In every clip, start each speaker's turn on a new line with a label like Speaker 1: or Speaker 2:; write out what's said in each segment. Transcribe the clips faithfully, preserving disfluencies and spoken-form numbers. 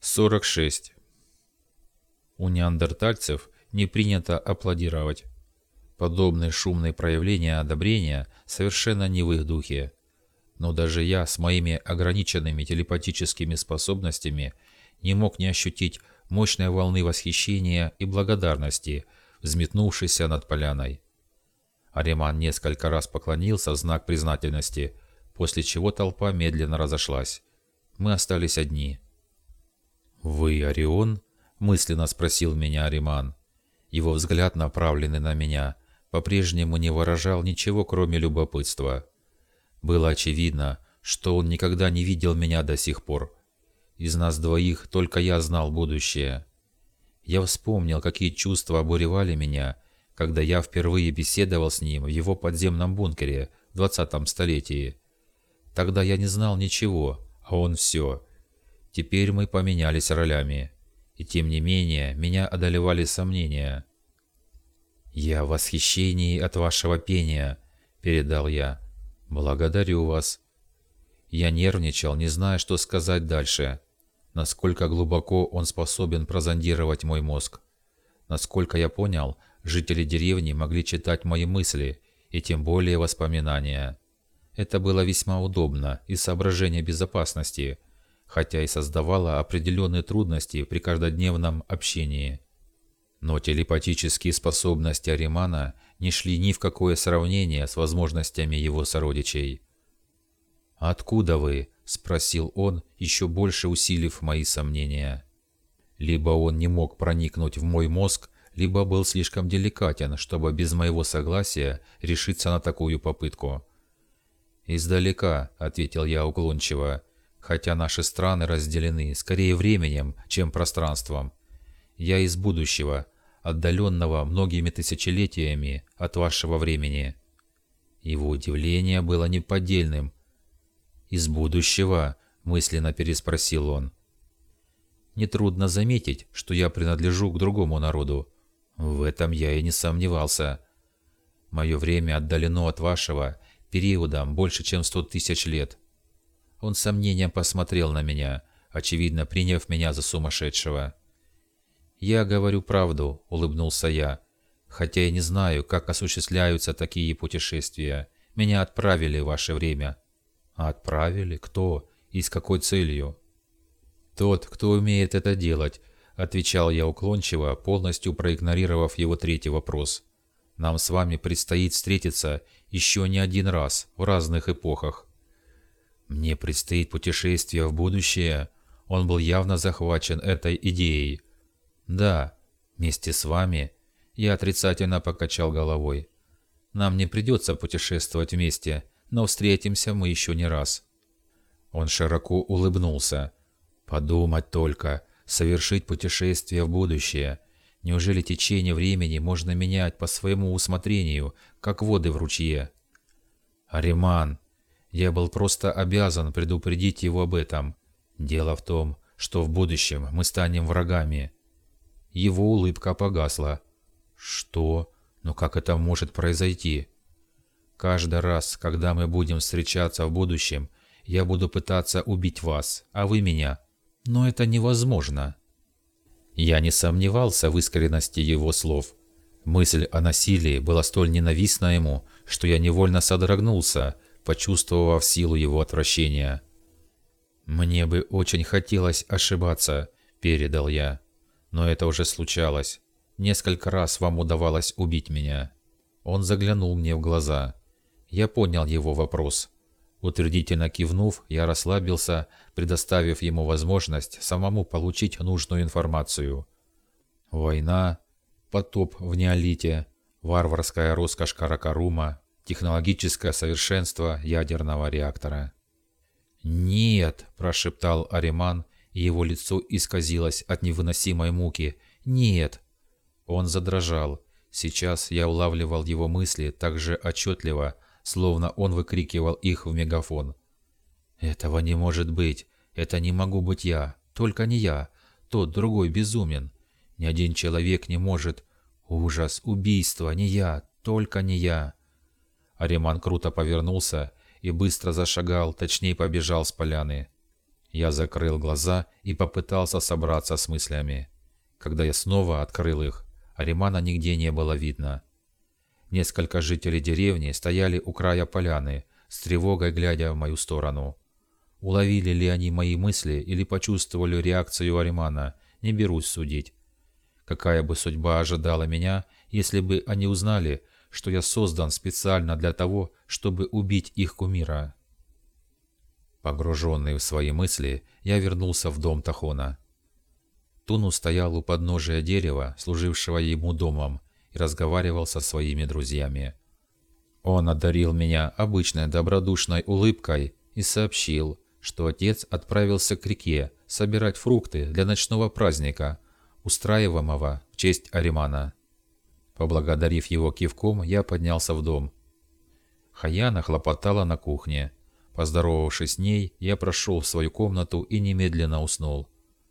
Speaker 1: сорок шесть. У неандертальцев не принято аплодировать. Подобные шумные проявления одобрения совершенно не в их духе. Но даже я с моими ограниченными телепатическими способностями не мог не ощутить мощной волны восхищения и благодарности, взметнувшейся над поляной. Ариман несколько раз поклонился в знак признательности, после чего толпа медленно разошлась. Мы остались одни. «Вы Орион?» – мысленно спросил меня Ариман. Его взгляд, направленный на меня, по-прежнему не выражал ничего, кроме любопытства. Было очевидно, что он никогда не видел меня до сих пор. Из нас двоих только я знал будущее. Я вспомнил, какие чувства обуревали меня, когда я впервые беседовал с ним в его подземном бункере в двадцатом столетии. Тогда я не знал ничего, а он все. Теперь мы поменялись ролями, и тем не менее меня одолевали сомнения. «Я в восхищении от вашего пения», — передал я. «Благодарю вас». Я нервничал, не зная, что сказать дальше. Насколько глубоко он способен прозондировать мой мозг. Насколько я понял, жители деревни могли читать мои мысли, и тем более воспоминания. Это было весьма удобно из соображения безопасности, хотя и создавало определенные трудности при каждодневном общении. Но телепатические способности Аримана не шли ни в какое сравнение с возможностями его сородичей. «Откуда вы?» – спросил он, еще больше усилив мои сомнения. Либо он не мог проникнуть в мой мозг, либо был слишком деликатен, чтобы без моего согласия решиться на такую попытку. «Издалека», – ответил я уклончиво, хотя наши страны разделены скорее временем, чем пространством. Я из будущего, отдаленного многими тысячелетиями от вашего времени». Его удивление было неподдельным. «Из будущего?» – мысленно переспросил он. Нетрудно заметить, что я принадлежу к другому народу. В этом я и не сомневался. Мое время отдалено от вашего периодом больше, чем сто тысяч лет. Он с сомнением посмотрел на меня, очевидно приняв меня за сумасшедшего. «Я говорю правду», – улыбнулся я, – «хотя я не знаю, как осуществляются такие путешествия. Меня отправили в ваше время». «Отправили? Кто? И с какой целью?» «Тот, кто умеет это делать», – отвечал я уклончиво, полностью проигнорировав его третий вопрос. «Нам с вами предстоит встретиться еще не один раз в разных эпохах». «Мне предстоит путешествие в будущее?» Он был явно захвачен этой идеей. «Да, вместе с вами». Я отрицательно покачал головой. «Нам не придется путешествовать вместе, но встретимся мы еще не раз». Он широко улыбнулся. «Подумать только, совершить путешествие в будущее. Неужели течение времени можно менять по своему усмотрению, как воды в ручье?» «Ариман, я был просто обязан предупредить его об этом. Дело в том, что в будущем мы станем врагами». Его улыбка погасла. «Что? Но как это может произойти?» «Каждый раз, когда мы будем встречаться в будущем, я буду пытаться убить вас, а вы меня. Но это невозможно». Я не сомневался в искренности его слов. Мысль о насилии была столь ненавистна ему, что я невольно содрогнулся, почувствовав силу его отвращения. «Мне бы очень хотелось ошибаться», – передал я. «Но это уже случалось. Несколько раз вам удавалось убить меня». Он заглянул мне в глаза. Я понял его вопрос. Утвердительно кивнув, я расслабился, предоставив ему возможность самому получить нужную информацию. Война, потоп в неолите, варварская роскошь Каракарума, технологическое совершенство ядерного реактора. «Нет!» – прошептал Ариман, и его лицо исказилось от невыносимой муки. «Нет!» Он задрожал. Сейчас я улавливал его мысли так же отчетливо, словно он выкрикивал их в мегафон. «Этого не может быть! Это не могу быть я! Только не я! Тот другой безумен! Ни один человек не может! Ужас! Убийство! Не я! Только не я!» Ариман круто повернулся и быстро зашагал, точнее побежал с поляны. Я закрыл глаза и попытался собраться с мыслями. Когда я снова открыл их, Аримана нигде не было видно. Несколько жителей деревни стояли у края поляны, с тревогой глядя в мою сторону. Уловили ли они мои мысли или почувствовали реакцию Аримана, не берусь судить. Какая бы судьба ожидала меня, если бы они узнали, что я создан специально для того, чтобы убить их кумира? Погруженный в свои мысли, я вернулся в дом Тахона. Туну стоял у подножия дерева, служившего ему домом, и разговаривал со своими друзьями. Он одарил меня обычной добродушной улыбкой и сообщил, что отец отправился к реке собирать фрукты для ночного праздника, устраиваемого в честь Аримана. Поблагодарив его кивком, я поднялся в дом. Хаяна хлопотала на кухне. Поздоровавшись с ней, я прошел в свою комнату и немедленно уснул.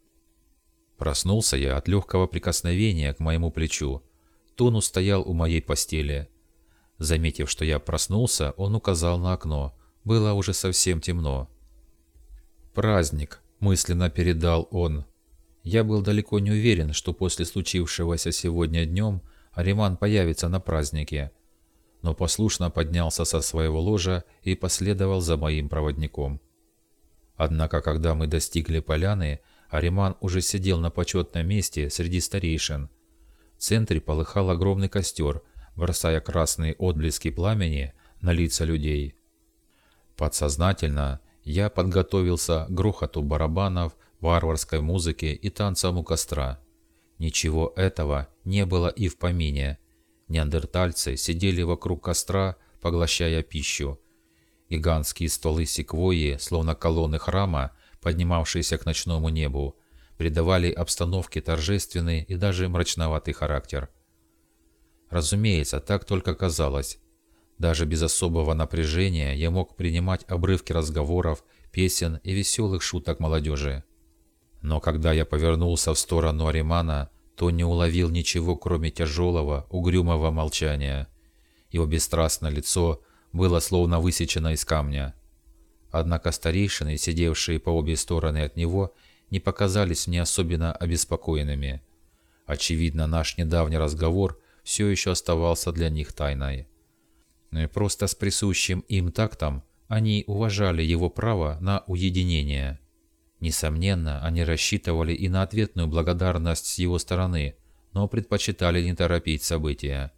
Speaker 1: Проснулся я от легкого прикосновения к моему плечу. Туну стоял у моей постели. Заметив, что я проснулся, он указал на окно. Было уже совсем темно. «Праздник», — мысленно передал он. Я был далеко не уверен, что после случившегося сегодня днем Ариман появится на празднике, но послушно поднялся со своего ложа и последовал за моим проводником. Однако, когда мы достигли поляны, Ариман уже сидел на почетном месте среди старейшин. В центре полыхал огромный костер, бросая красные отблески пламени на лица людей. Подсознательно я подготовился к грохоту барабанов, варварской музыке и танцам у костра. Ничего этого не было и в помине. Неандертальцы сидели вокруг костра, поглощая пищу. Гигантские стволы секвойи, словно колонны храма, поднимавшиеся к ночному небу, придавали обстановке торжественный и даже мрачноватый характер. Разумеется, так только казалось. Даже без особого напряжения я мог принимать обрывки разговоров, песен и веселых шуток молодежи. Но когда я повернулся в сторону Аримана, то не уловил ничего, кроме тяжелого, угрюмого молчания. Его бесстрастное лицо было словно высечено из камня. Однако старейшины, сидевшие по обе стороны от него, не показались мне особенно обеспокоенными. Очевидно, наш недавний разговор все еще оставался для них тайной. И просто с присущим им тактом они уважали его право на уединение. Несомненно, они рассчитывали и на ответную благодарность с его стороны, но предпочитали не торопить события.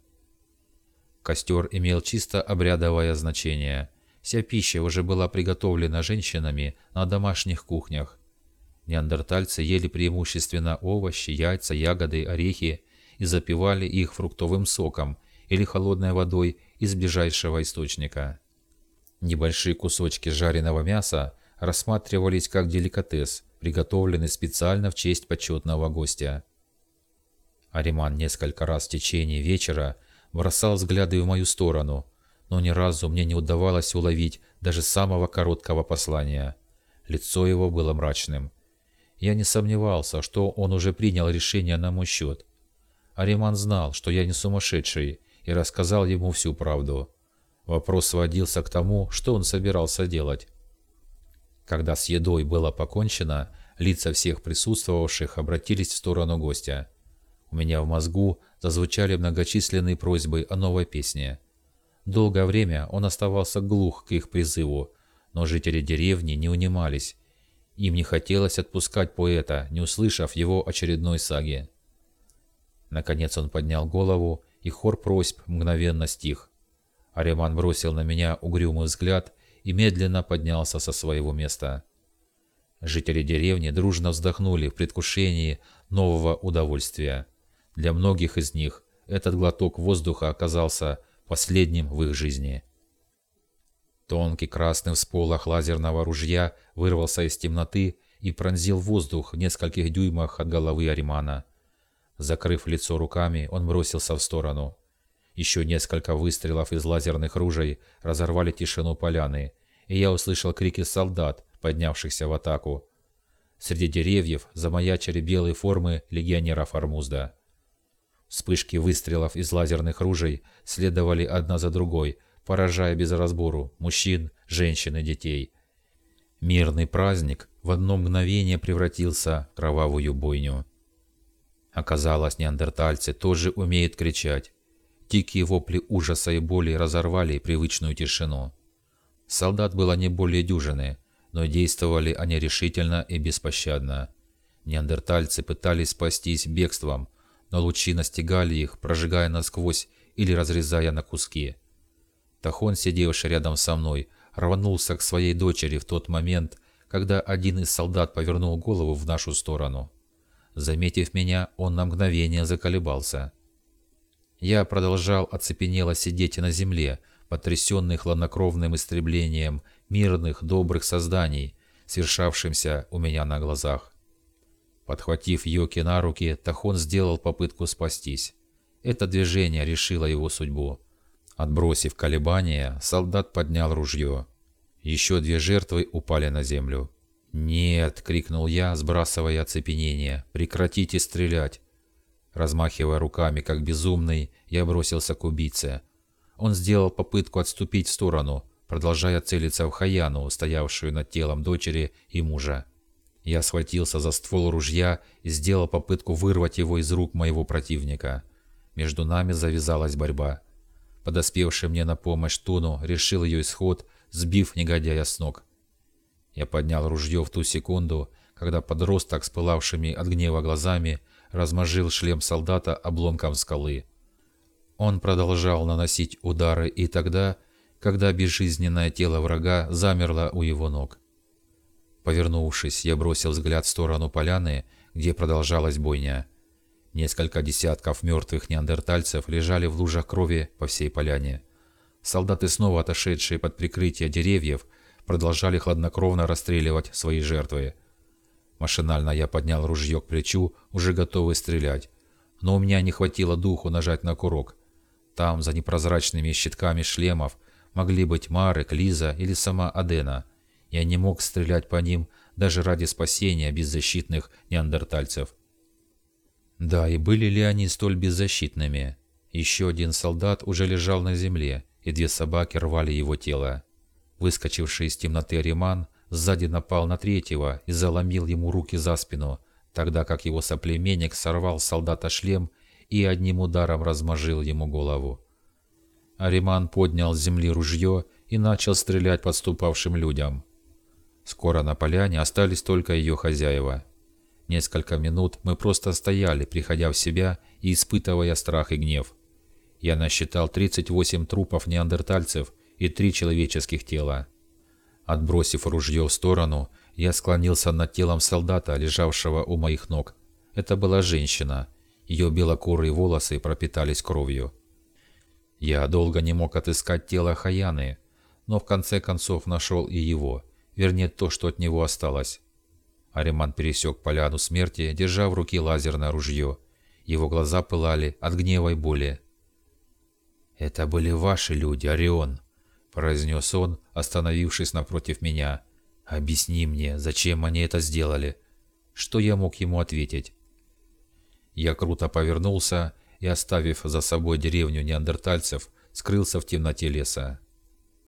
Speaker 1: Костер имел чисто обрядовое значение. Вся пища уже была приготовлена женщинами на домашних кухнях. Неандертальцы ели преимущественно овощи, яйца, ягоды, орехи и запивали их фруктовым соком или холодной водой из ближайшего источника. Небольшие кусочки жареного мяса рассматривались как деликатес, приготовленный специально в честь почетного гостя. Ариман несколько раз в течение вечера бросал взгляды в мою сторону, но ни разу мне не удавалось уловить даже самого короткого послания. Лицо его было мрачным. Я не сомневался, что он уже принял решение на мой счет. Ариман знал, что я не сумасшедший, и рассказал ему всю правду. Вопрос сводился к тому, что он собирался делать. Когда с едой было покончено, лица всех присутствовавших обратились в сторону гостя. У меня в мозгу зазвучали многочисленные просьбы о новой песне. Долгое время он оставался глух к их призыву, но жители деревни не унимались. Им не хотелось отпускать поэта, не услышав его очередной саги. Наконец он поднял голову, и хор просьб мгновенно стих. Ариман бросил на меня угрюмый взгляд и медленно поднялся со своего места. Жители деревни дружно вздохнули в предвкушении нового удовольствия. Для многих из них этот глоток воздуха оказался последним в их жизни. Тонкий красный всполох лазерного ружья вырвался из темноты и пронзил воздух в нескольких дюймах от головы Аримана. Закрыв лицо руками, он бросился в сторону. Еще несколько выстрелов из лазерных ружей разорвали тишину поляны, и я услышал крики солдат, поднявшихся в атаку. Среди деревьев замаячили белые формы легионеров Ормузда. Вспышки выстрелов из лазерных ружей следовали одна за другой, поражая без разбору мужчин, женщин и детей. Мирный праздник в одно мгновение превратился в кровавую бойню. Оказалось, неандертальцы тоже умеют кричать. Дикие вопли ужаса и боли разорвали привычную тишину. Солдат было не более дюжины, но действовали они решительно и беспощадно. Неандертальцы пытались спастись бегством, но лучи настигали их, прожигая насквозь или разрезая на куски. Тахон, сидевший рядом со мной, рванулся к своей дочери в тот момент, когда один из солдат повернул голову в нашу сторону. Заметив меня, он на мгновение заколебался. Я продолжал оцепенело сидеть на земле, потрясенный хладнокровным истреблением мирных, добрых созданий, свершавшимся у меня на глазах. Подхватив Йоки на руки, Тахон сделал попытку спастись. Это движение решило его судьбу. Отбросив колебания, солдат поднял ружье. Еще две жертвы упали на землю. «Нет!» — крикнул я, сбрасывая оцепенение. «Прекратите стрелять!» Размахивая руками, как безумный, я бросился к убийце. Он сделал попытку отступить в сторону, продолжая целиться в Хаяну, стоявшую над телом дочери и мужа. Я схватился за ствол ружья и сделал попытку вырвать его из рук моего противника. Между нами завязалась борьба. Подоспевший мне на помощь Туну решил ее исход, сбив негодяя с ног. Я поднял ружье в ту секунду, когда подросток с пылавшими от гнева глазами размозжил шлем солдата обломком скалы. Он продолжал наносить удары и тогда, когда безжизненное тело врага замерло у его ног. Повернувшись, я бросил взгляд в сторону поляны, где продолжалась бойня. Несколько десятков мертвых неандертальцев лежали в лужах крови по всей поляне. Солдаты, снова отошедшие под прикрытие деревьев, продолжали хладнокровно расстреливать свои жертвы. Машинально я поднял ружье к плечу, уже готовый стрелять, но у меня не хватило духу нажать на курок. Там, за непрозрачными щитками шлемов, могли быть Марек, Лиза или сама Адена. Я не мог стрелять по ним даже ради спасения беззащитных неандертальцев. Да, и были ли они столь беззащитными? Еще один солдат уже лежал на земле, и две собаки рвали его тело. Выскочивший из темноты Риман сзади напал на третьего и заломил ему руки за спину, тогда как его соплеменник сорвал с солдата шлем и одним ударом размозжил ему голову. Ариман поднял с земли ружье и начал стрелять подступавшим людям. Скоро на поляне остались только ее хозяева. Несколько минут мы просто стояли, приходя в себя и испытывая страх и гнев. Я насчитал тридцать восемь трупов неандертальцев и три человеческих тела. Отбросив ружье в сторону, я склонился над телом солдата, лежавшего у моих ног. Это была женщина. Ее белокурые волосы пропитались кровью. Я долго не мог отыскать тело Хаяны, но в конце концов нашел и его, вернее то, что от него осталось. Ариман пересек поляну смерти, держа в руке лазерное ружье. Его глаза пылали от гнева и боли. «Это были ваши люди, Орион», — произнес он, остановившись напротив меня. «Объясни мне, зачем они это сделали?» Что я мог ему ответить? Я круто повернулся и, оставив за собой деревню неандертальцев, скрылся в темноте леса.